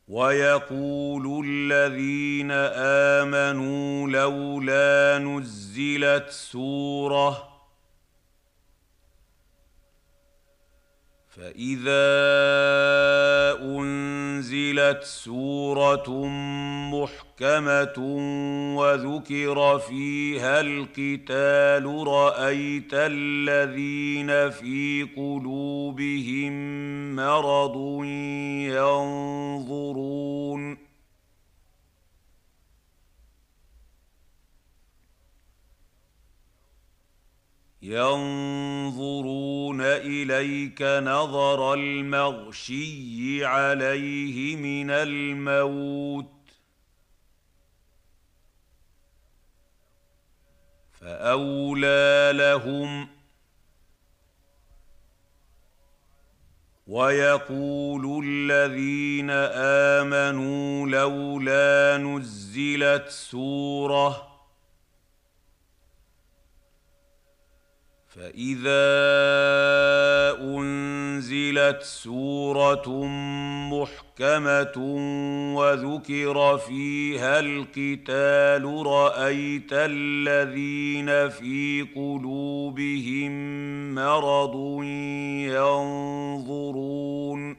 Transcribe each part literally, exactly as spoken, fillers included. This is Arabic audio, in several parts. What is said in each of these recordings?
ويقول الذين آمنوا لولا نزلت سورة فإذا أنزلت سورة محكمة وذكر فيها القتال رأيت الذين في قلوبهم مرض ينظرون ينظرون إليك نظر المغشي عليه من الموت فأولى لهم ويقول الذين آمنوا لولا نزلت سورة فإذا أنزلت سورة محكمة وذكر فيها القتال رأيت الذين في قلوبهم مرض ينظرون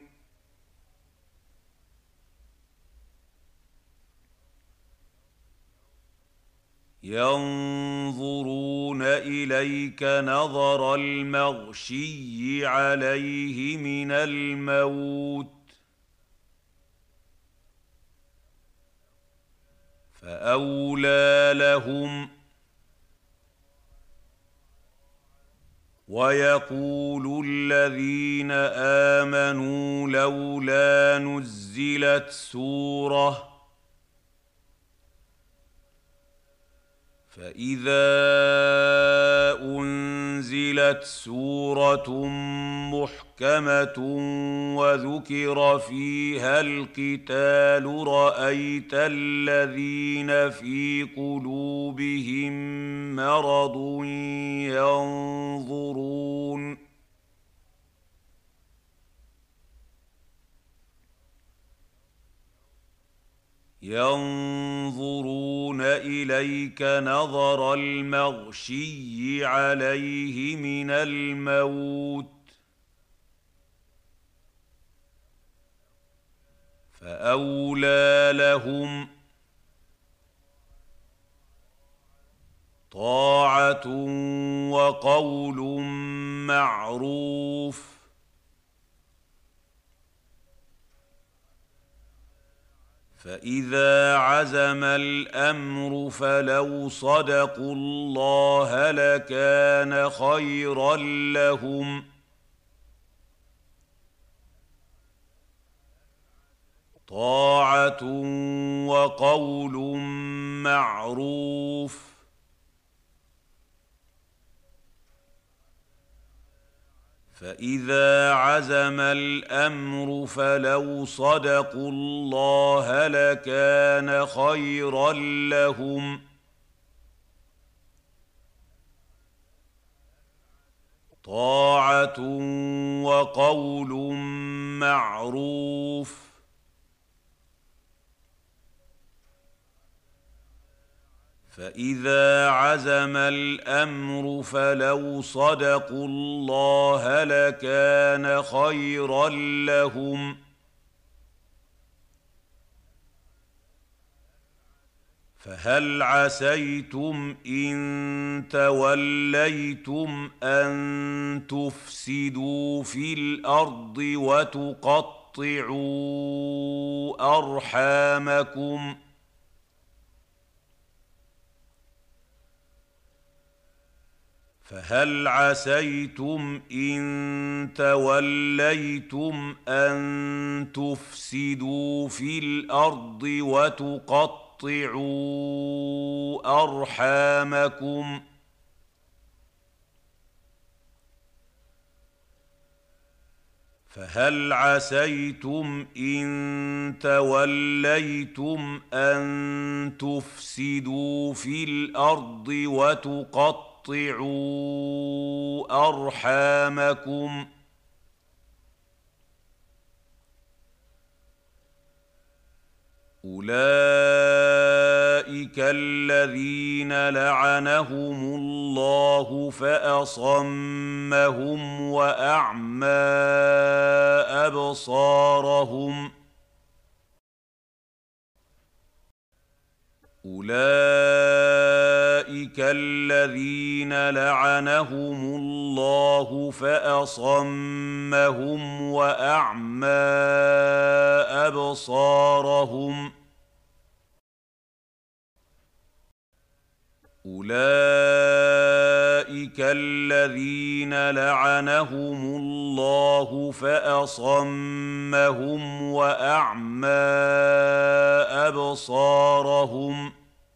ينظرون إليك نظر المغشي عليه من الموت فأولى لهم ويقول الذين آمنوا لولا نزلت سورة فإذا أنزلت سورة محكمة وذكر فيها القتال رأيت الذين في قلوبهم مرض ينظرون ينظرون إليك نظر المغشي عليه من الموت فأولى لهم طاعة وقول معروف فإذا عزم الأمر فلو صدقوا الله لكان خيرا لهم طاعة وقول معروف فإذا عزم الأمر فلو صدقوا الله لكان خيرا لهم طاعة وقول معروف فإذا عزم الأمر فلو صدقوا الله لكان خيرا لهم فهل عسيتم إن توليتم أن تفسدوا في الأرض وتقطعوا أرحامكم فهل عسيتم إن توليتم أن تفسدوا في الأرض وتقطعوا أرحامكم فهل عسيتم إن توليتم أن تفسدوا في الأرض وتقطعوا قطعوا أرحامكم أولئك الذين لعنهم الله فأصمهم وأعمى أبصارهم أولئك الذين لعنهم الله فأصمهم وأعمى أبصارهم أولئك الذين لعنهم الله فأصمهم وأعمى أبصارهم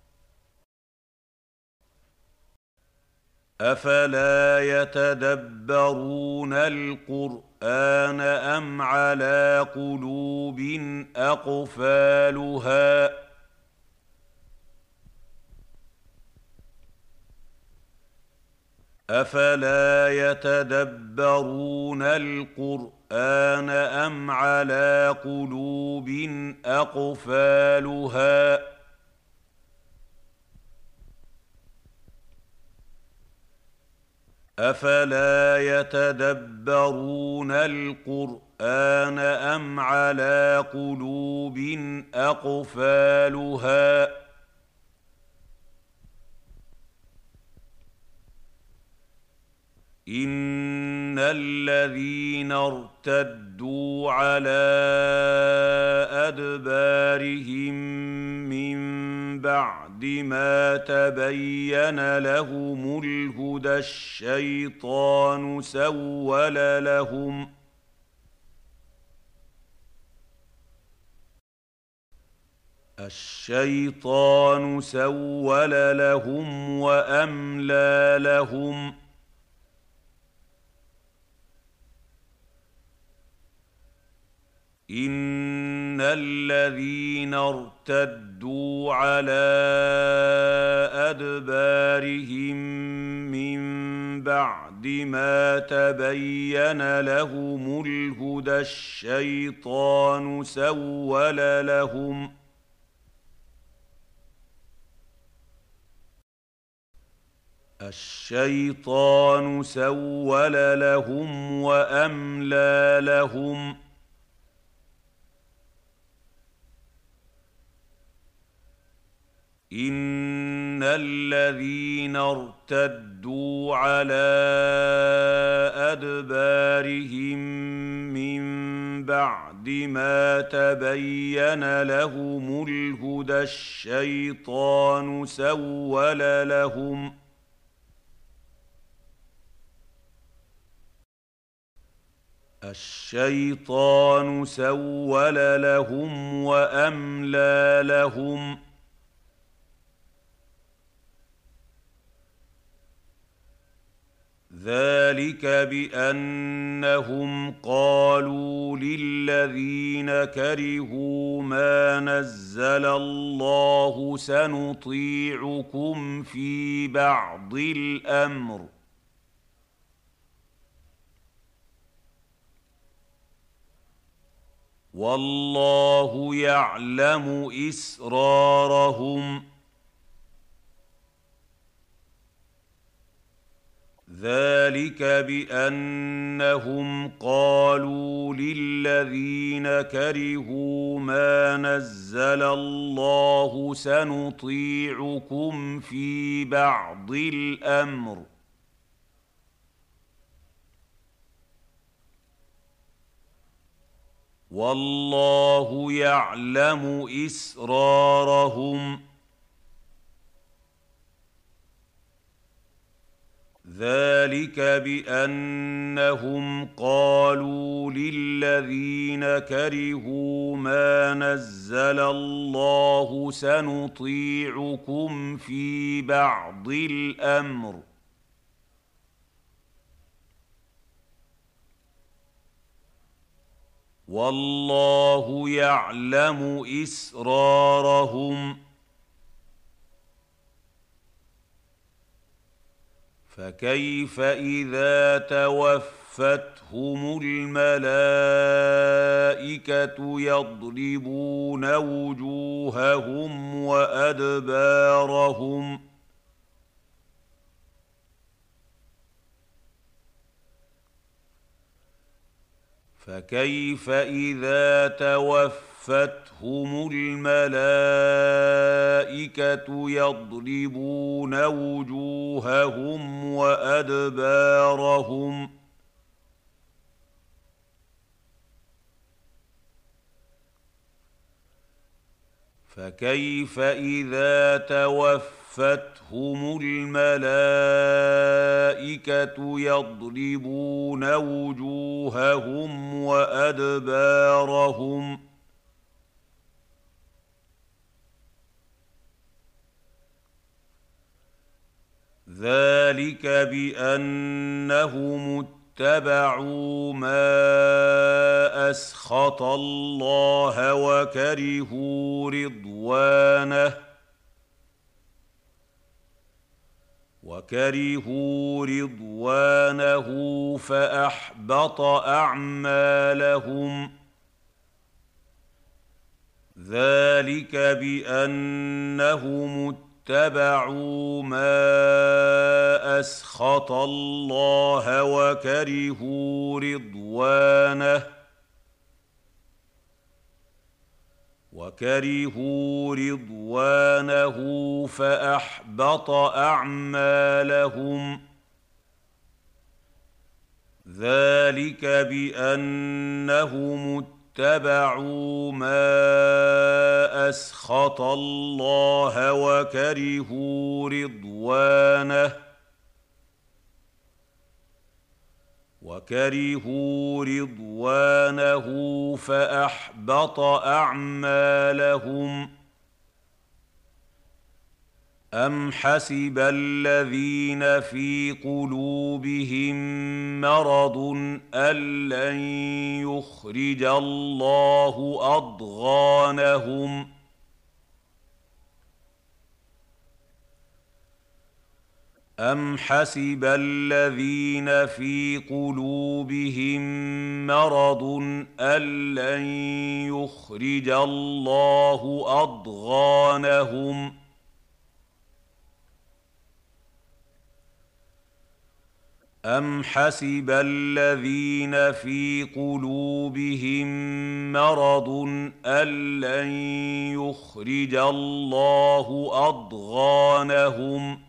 أفلا يتدبرون القرآن أم على قلوب أقفالها أفلا يتدبرون القرآن أم على قلوب أقفالها أفلا يتدبرون القرآن أم على قلوب أقفالها إن الذين ارتدوا على أدبارهم من بعد ما تبين لهم الهدى الشيطان سول لهم الشيطان سول لهم وأملى لهم إن الذين ارتدوا على أدبارهم من بعد ما تبين لهم الهدى الشيطان سول لهم الشيطان سول لهم وأملى لهم إن الذين ارتدوا على أدبارهم من بعد ما تبين لهم الهدى الشيطان سول لهم الشيطان سول لهم وأملى لهم ذلك بأنهم قالوا للذين كرهوا ما نزل الله سنطيعكم في بعض الأمر والله يعلم إسرارهم ذلك بأنهم قالوا للذين كرهوا ما نزل الله سنطيعكم في بعض الأمر والله يعلم إسرارهم ذلك بأنهم قالوا للذين كرهوا ما نزل الله سنطيعكم في بعض الأمر والله يعلم إسرارهم فكيف إذا توفاهم توفتهم الملائكة يضربون وجوههم وأدبارهم فكيف إذا توفتهم الملائكة يضربون وجوههم وأدبارهم فكيف إذا توفتهم الملائكة يضربون وجوههم وأدبارهم ذلك بأنهم اتبعوا ما أسخط الله وكرهوا رضوانه وكرهوا رضوانه فأحبط أعمالهم ذلك بأنهم اتبعوا ما أسخط الله وكرهوا رضوانه وكرهوا رضوانه فأحبط أعمالهم ذلك بأنهم اتبعوا ما أسخط الله وكرهوا رضوانه وكرهوا رضوانه فأحبط أعمالهم أم حسب الذين في قلوبهم مرض أن لن يخرج الله أضغانهم أم حسب الذين في قلوبهم مرض أن لن يخرج الله أضغانهم أم حسب الذين في قلوبهم مرض أن لن يخرج الله أضغانهم